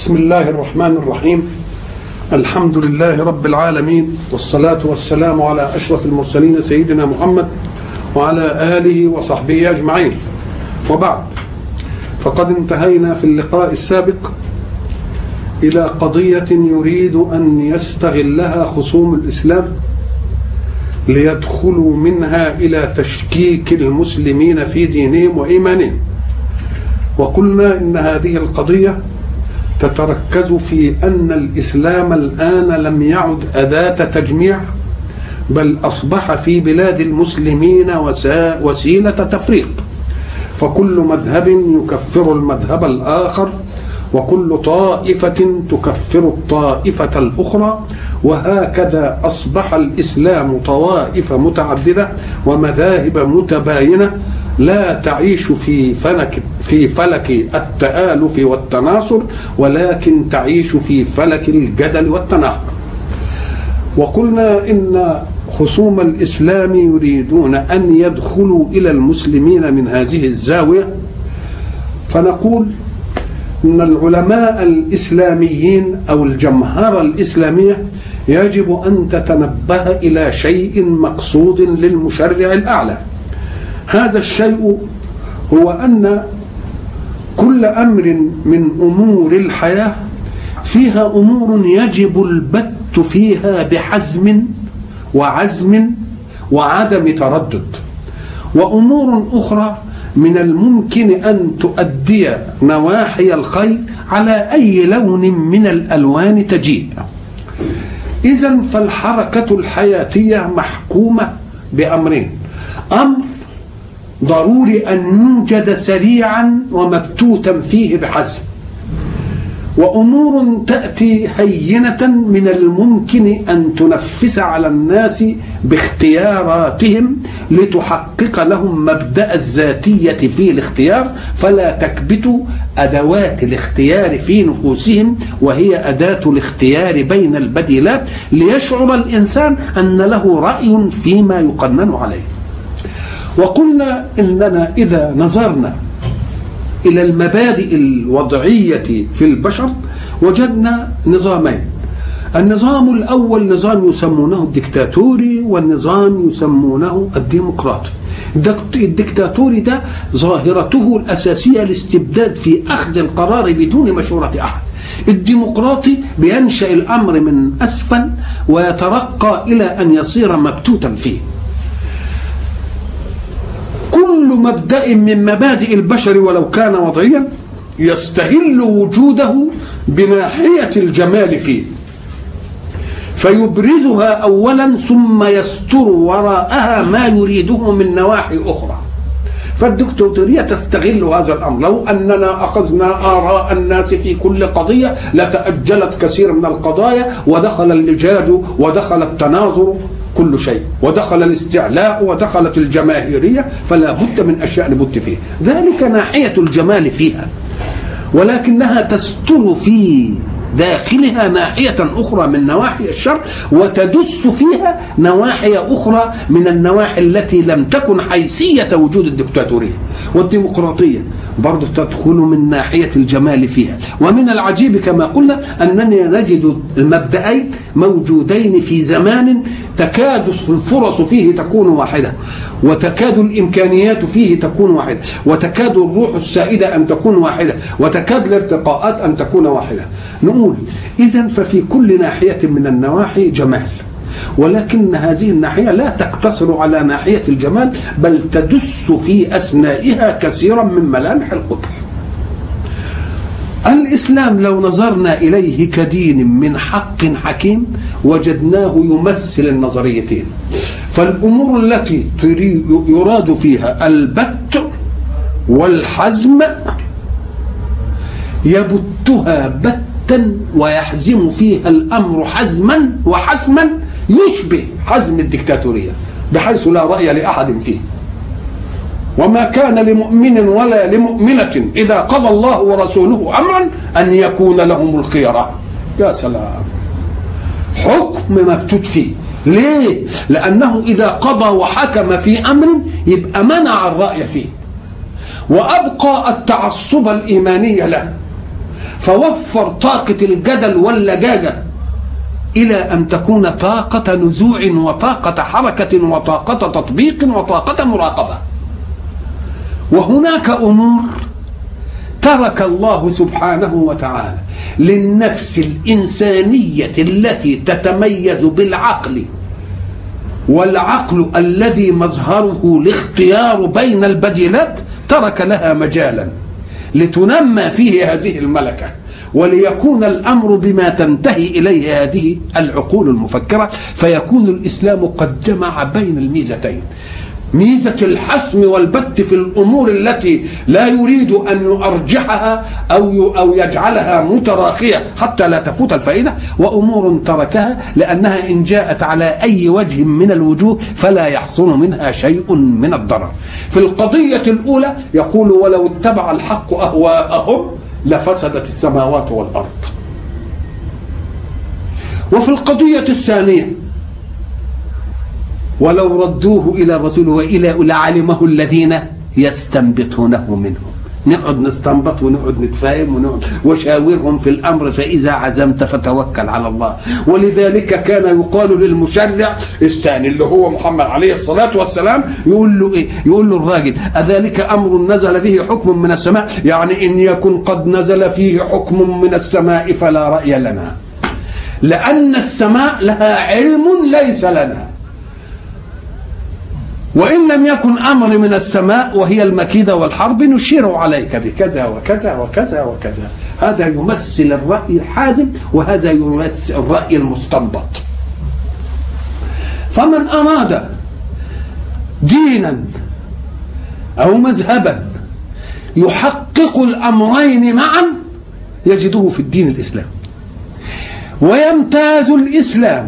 بسم الله الرحمن الرحيم. الحمد لله رب العالمين، والصلاة والسلام على أشرف المرسلين سيدنا محمد وعلى آله وصحبه أجمعين، وبعد، فقد انتهينا في اللقاء السابق إلى قضية يريد أن يستغلها خصوم الإسلام ليدخلوا منها إلى تشكيك المسلمين في دينهم وإيمانهم. وقلنا إن هذه القضية تتركز في أن الإسلام الآن لم يعد أداة تجميع، بل أصبح في بلاد المسلمين وسيلة تفريق، فكل مذهب يكفر المذهب الآخر، وكل طائفة تكفر الطائفة الأخرى، وهكذا أصبح الإسلام طوائف متعددة ومذاهب متباينة لا تعيش في فلك التآلف والتناصر، ولكن تعيش في فلك الجدل والتناحر. وقلنا إن خصوم الإسلام يريدون أن يدخلوا إلى المسلمين من هذه الزاوية، فنقول إن العلماء الإسلاميين أو الجمهرة الإسلامية يجب أن تتنبه إلى شيء مقصود للمشرع الأعلى. هذا الشيء هو أن كل أمر من أمور الحياة فيها أمور يجب البت فيها بحزم وعزم وعدم تردد، وأمور أخرى من الممكن أن تؤدي نواحي الخير على أي لون من الألوان تجيء. إذن فالحركة الحياتية محكومة بأمرين: أمر ضروري أن يوجد سريعا ومبتوتا فيه بحزم، وأمور تأتي هينة من الممكن أن تنفس على الناس باختياراتهم لتحقق لهم مبدأ الذاتية في الاختيار، فلا تكبت أدوات الاختيار في نفوسهم، وهي أداة الاختيار بين البديلات، ليشعر الإنسان أن له رأي فيما يقنن عليه. وقلنا إننا إذا نظرنا إلى المبادئ الوضعية في البشر وجدنا نظامين: النظام الأول نظام يسمونه الدكتاتوري، والنظام يسمونه الديمقراطي. الدكتاتوري ده ظاهرته الأساسية الاستبداد في أخذ القرار بدون مشورة أحد. الديمقراطي بينشأ الأمر من أسفل ويترقى إلى أن يصير مبتوتا فيه. كل مبدأ من مبادئ البشر ولو كان وضعيا يستهل وجوده بناحية الجمال فيه، فيبرزها أولا ثم يستر وراءها ما يريده من نواحي أخرى. فالدكتاتورية تستغل هذا الأمر. لو أننا أخذنا آراء الناس في كل قضية لتأجلت كثير من القضايا، ودخل اللجاج ودخل التناظر كل شيء، ودخل الاستعلاء ودخلت الجماهيرية، فلا بد من أشياء لابد فيه. ذلك ناحية الجمال فيها، ولكنها تستر في داخلها ناحية أخرى من نواحي الشر، وتدس فيها نواحي أخرى من النواحي التي لم تكن حيثية وجود الدكتاتورية. والديمقراطية برضو تدخل من ناحية الجمال فيها. ومن العجيب كما قلنا أننا نجد المبدأين موجودين في زمان تكاد الفرص فيه تكون واحدة، وتكاد الإمكانيات فيه تكون واحدة، وتكاد الروح السائدة أن تكون واحدة، وتكاد الارتقاءات أن تكون واحدة. نقول إذن ففي كل ناحية من النواحي جمال، ولكن هذه الناحية لا تقتصر على ناحية الجمال، بل تدس في أثنائها كثيرا من ملامح القبح. الإسلام لو نظرنا إليه كدين من حق حكيم وجدناه يمثل النظريتين. فالأمور التي يراد فيها البت والحزم يبتها بتا ويحزم فيها الأمر حزما وحسما يشبه حزم الدكتاتورية، بحيث لا رأي لأحد فيه. وما كان لمؤمن ولا لمؤمنة إذا قضى الله ورسوله أمرا أن يكون لهم الخيرة. يا سلام، حكم مبتوت فيه. ليه؟ لأنه إذا قضى وحكم في أمر يبقى منع الرأي فيه، وأبقى التعصب الإيماني له. فوفر طاقة الجدل واللجاجة إلى أن تكون طاقة نزوع وطاقة حركة وطاقة تطبيق وطاقة مراقبة. وهناك أمور ترك الله سبحانه وتعالى للنفس الإنسانية التي تتميز بالعقل، والعقل الذي مظهره الاختيار بين البديلات، ترك لها مجالا لتنمى فيه هذه الملكة، وليكون الأمر بما تنتهي إليه هذه العقول المفكرة، فيكون الإسلام قد جمع بين الميزتين: ميزة الحسم والبت في الأمور التي لا يريد أن يرجحها أو يجعلها متراخية حتى لا تفوت الفائدة، وأمور تركها لأنها إن جاءت على أي وجه من الوجوه فلا يحصل منها شيء من الضرر. في القضية الأولى يقول: ولو اتبع الحق أهواءهم لفسدت السماوات والأرض. وفي القضية الثانية: ولو ردوه إلى الرسول وإلى لعلمه الذين يستنبطونه منهم. نقعد نستنبط ونقعد نتفاهم وشاورهم في الأمر، فإذا عزمت فتوكل على الله. ولذلك كان يقال للمشرع الثاني اللي هو محمد عليه الصلاة والسلام، يقول له إيه؟ يقول له الراجل: أذلك أمر نزل فيه حكم من السماء؟ يعني إن يكن قد نزل فيه حكم من السماء فلا رأي لنا، لأن السماء لها علم ليس لنا. وإن لم يكن أمر من السماء وهي المكيدة والحرب نشير عليك بكذا وكذا وكذا وكذا. هذا يمثل الرأي الحازم، وهذا يمثل الرأي المستنبط. فمن أراد دينا أو مذهبا يحقق الأمرين معا يجده في الدين الإسلامي. ويمتاز الإسلام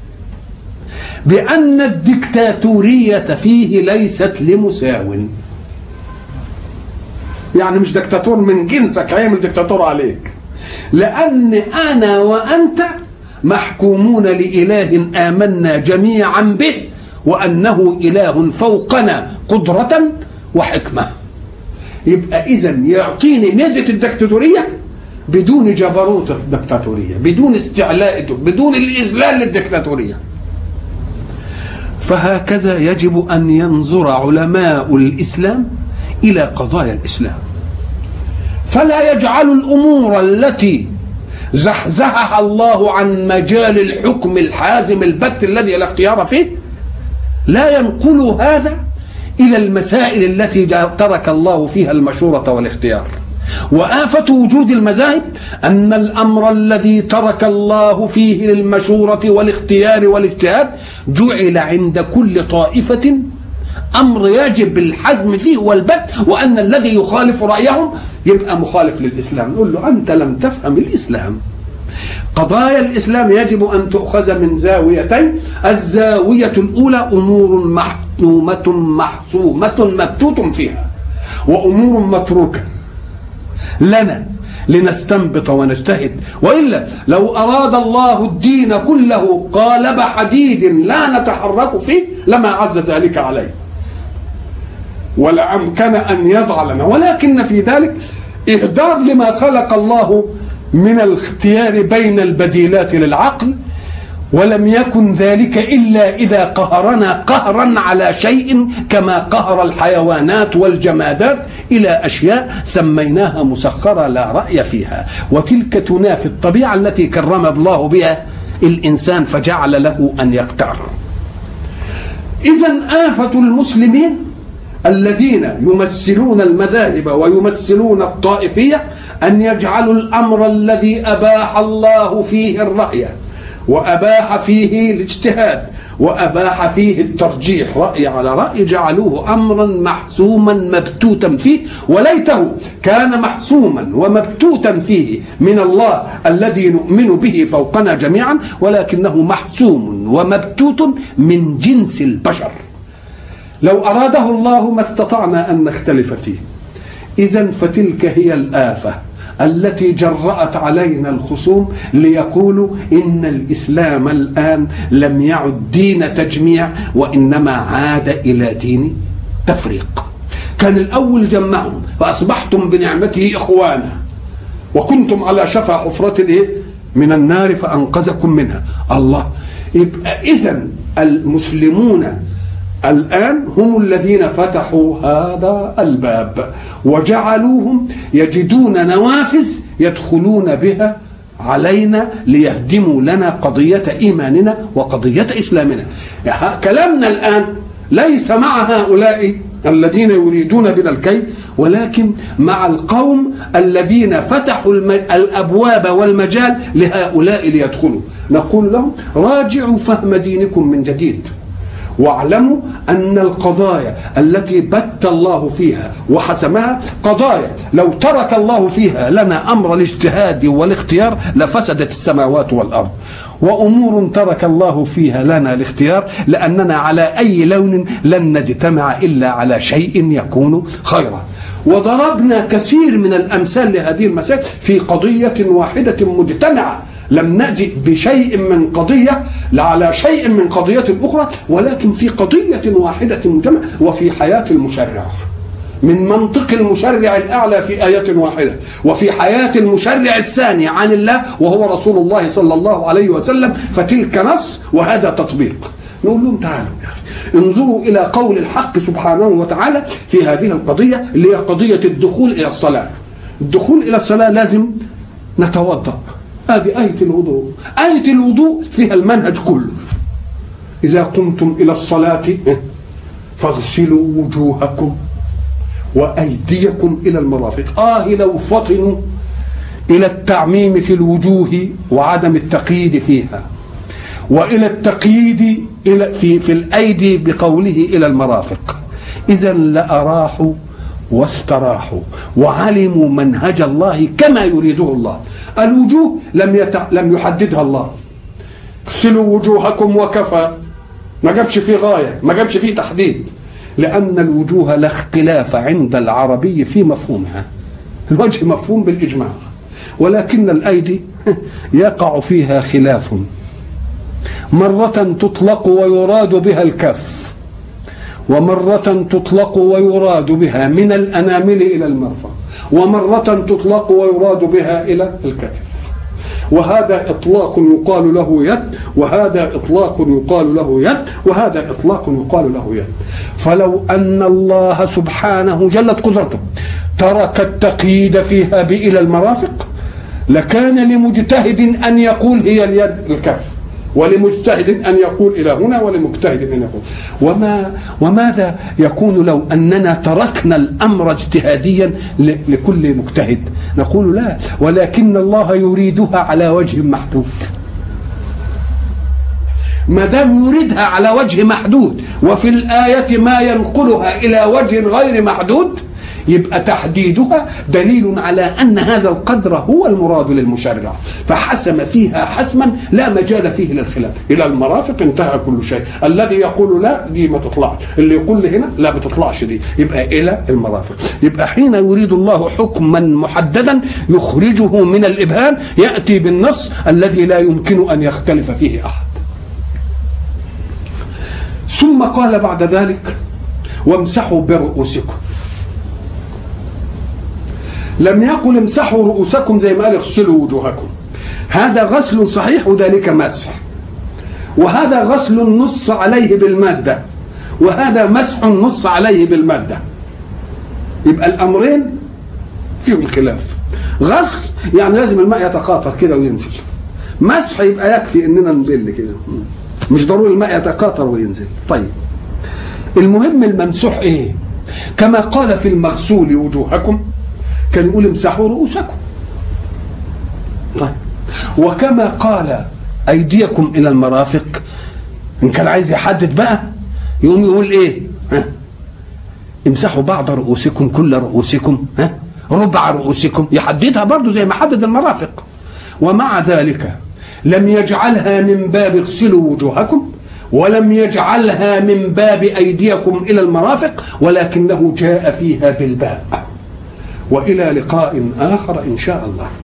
بأن الدكتاتورية فيه ليست لمساو، يعني مش دكتاتور من جنسك هيعمل دكتاتور عليك، لأن أنا وأنت محكومون لإله آمنا جميعا به، وأنه إله فوقنا قدرة وحكمة. يبقى إذن يعطيني ميزة الدكتاتورية بدون جبروت الدكتاتورية، بدون استعلاء، بدون الإذلال للدكتاتورية. فهكذا يجب أن ينظر علماء الإسلام إلى قضايا الإسلام، فلا يجعل الأمور التي زحزحها الله عن مجال الحكم الحازم البت الذي لا اختيار فيه، لا ينقل هذا إلى المسائل التي ترك الله فيها المشورة والاختيار. وآفة وجود المذاهب أن الأمر الذي ترك الله فيه للمشورة والاختيار والاجتهاد جعل عند كل طائفة أمر يجب الحزم فيه والبت، وأن الذي يخالف رأيهم يبقى مخالف للإسلام. نقول له: أنت لم تفهم الإسلام. قضايا الإسلام يجب أن تؤخذ من زاويتين: الزاوية الأولى أمور محتومة محسومة مبتوت فيها، وأمور متروكة لنا لنستنبط ونجتهد. وإلا لو أراد الله الدين كله قالب حديد لا نتحرك فيه لما عز ذلك عليه، ولا أمكن أن يضع لنا. ولكن في ذلك إهدار لما خلق الله من الاختيار بين البديلات للعقل، ولم يكن ذلك إلا إذا قهرنا قهرا على شيء كما قهر الحيوانات والجمادات إلى أشياء سميناها مسخرة لا رأي فيها، وتلك تنافي الطبيعة التي كرم الله بها الإنسان فجعل له أن يختار. إذن آفة المسلمين الذين يمثلون المذاهب ويمثلون الطائفية أن يجعلوا الأمر الذي أباح الله فيه الرأي وأباح فيه الاجتهاد وأباح فيه الترجيح رأي على رأي، جعلوه أمرا محسوما مبتوتا فيه. وليته كان محسوما ومبتوتا فيه من الله الذي نؤمن به فوقنا جميعا، ولكنه محسوم ومبتوت من جنس البشر. لو أراده الله ما استطعنا أن نختلف فيه. إذن فتلك هي الآفة التي جرأت علينا الخصوم ليقولوا إن الإسلام الآن لم يعد دين تجميع، وإنما عاد إلى دين تفريق. كان الأول جمعهم فأصبحتم بنعمته إخوانا، وكنتم على شفا حفرة إيه؟ من النار فأنقذكم منها. الله، يبقى إذن المسلمون الآن هم الذين فتحوا هذا الباب وجعلوهم يجدون نوافذ يدخلون بها علينا ليهدموا لنا قضية إيماننا وقضية إسلامنا. كلامنا الآن ليس مع هؤلاء الذين يريدون بنا الكيد، ولكن مع القوم الذين فتحوا الأبواب والمجال لهؤلاء ليدخلوا. نقول لهم راجعوا فهم دينكم من جديد، واعلموا أن القضايا التي بت الله فيها وحسمها قضايا لو ترك الله فيها لنا أمر الاجتهاد والاختيار لفسدت السماوات والأرض، وأمور ترك الله فيها لنا الاختيار لأننا على أي لون لن نجتمع إلا على شيء يكون خيرا. وضربنا كثير من الأمثال لهذه المسائل في قضية واحدة مجتمعة، لم نجئ بشيء من قضية على شيء من قضية أخرى، ولكن في قضية واحدة مجتمعة وفي حياة المشرع، من منطق المشرع الأعلى في آية واحدة، وفي حياة المشرع الثاني عن الله وهو رسول الله صلى الله عليه وسلم، فتلك نص وهذا تطبيق. نقول لهم تعالوا انظروا إلى قول الحق سبحانه وتعالى في هذه القضية اللي هي قضية الدخول إلى الصلاة. الدخول إلى الصلاة لازم نتوضأ. هذه آية الوضوء. آية الوضوء فيها المنهج كله. إذا قمتم إلى الصلاة فاغسلوا وجوهكم وأيديكم إلى المرافق. لو فطنوا إلى التعميم في الوجوه وعدم التقييد فيها، وإلى التقييد في الأيدي بقوله إلى المرافق، إذن لأراحوا واستراحوا وعلموا منهج الله كما يريده الله. الوجوه لم يحددها الله. اغسلوا وجوهكم وكفى، ما جابش فيه غاية، ما جابش فيه تحديد، لأن الوجوه لا اختلاف عند العربي في مفهومها. الوجه مفهوم بالإجماع، ولكن الأيدي يقع فيها خلاف. مرة تطلق ويراد بها الكف، ومرة تطلق ويراد بها من الأنامل إلى المرفق، ومرة تطلق ويراد بها إلى الكتف. وهذا إطلاق يقال له يد، وهذا إطلاق يقال له يد، وهذا إطلاق يقال له يد. فلو أن الله سبحانه جلت قدرته ترك التقييد فيها بإلى المرافق لكان لمجتهد أن يقول هي اليد الكف، ولمجتهد أن يقول إلى هنا، ولمجتهد أن يقول. وماذا يكون لو أننا تركنا الأمر اجتهاديا لكل مجتهد؟ نقول لا، ولكن الله يريدها على وجه محدود. ما دام يريدها على وجه محدود وفي الآية ما ينقلها إلى وجه غير محدود، يبقى تحديدها دليل على أن هذا القدر هو المراد للمشرع، فحسم فيها حسما لا مجال فيه للخلاف. إلى المرافق انتهى كل شيء. الذي يقول لا دي ما تطلعش، اللي يقول هنا لا بتطلعش دي، يبقى إلى المرافق. يبقى حين يريد الله حكما محددا يخرجه من الإبهام يأتي بالنص الذي لا يمكن أن يختلف فيه أحد. ثم قال بعد ذلك وامسحوا برؤوسكم. لم يقل امسحوا رؤوسكم زي ما قال اغسلوا وجوهكم. هذا غسل صحيح وذلك مسح، وهذا غسل نص عليه بالمادة، وهذا مسح نص عليه بالمادة. يبقى الأمرين فيهم خلاف. غسل يعني لازم الماء يتقاطر كده وينزل، مسح يبقى يكفي اننا نبل كده، مش ضروري الماء يتقاطر وينزل. طيب المهم الممسوح ايه؟ كما قال في المغسول وجوهكم كان يقول امسحوا رؤوسكم. طيب وكما قال ايديكم الى المرافق، ان كان عايز يحدد بقى يقوم يقول ايه؟ امسحوا بعض رؤوسكم، كل رؤوسكم، ربع رؤوسكم، يحددها برضو زي ما حدد المرافق. ومع ذلك لم يجعلها من باب اغسلوا وجوهكم، ولم يجعلها من باب ايديكم الى المرافق، ولكنه جاء فيها بالباء. وإلى لقاء آخر إن شاء الله.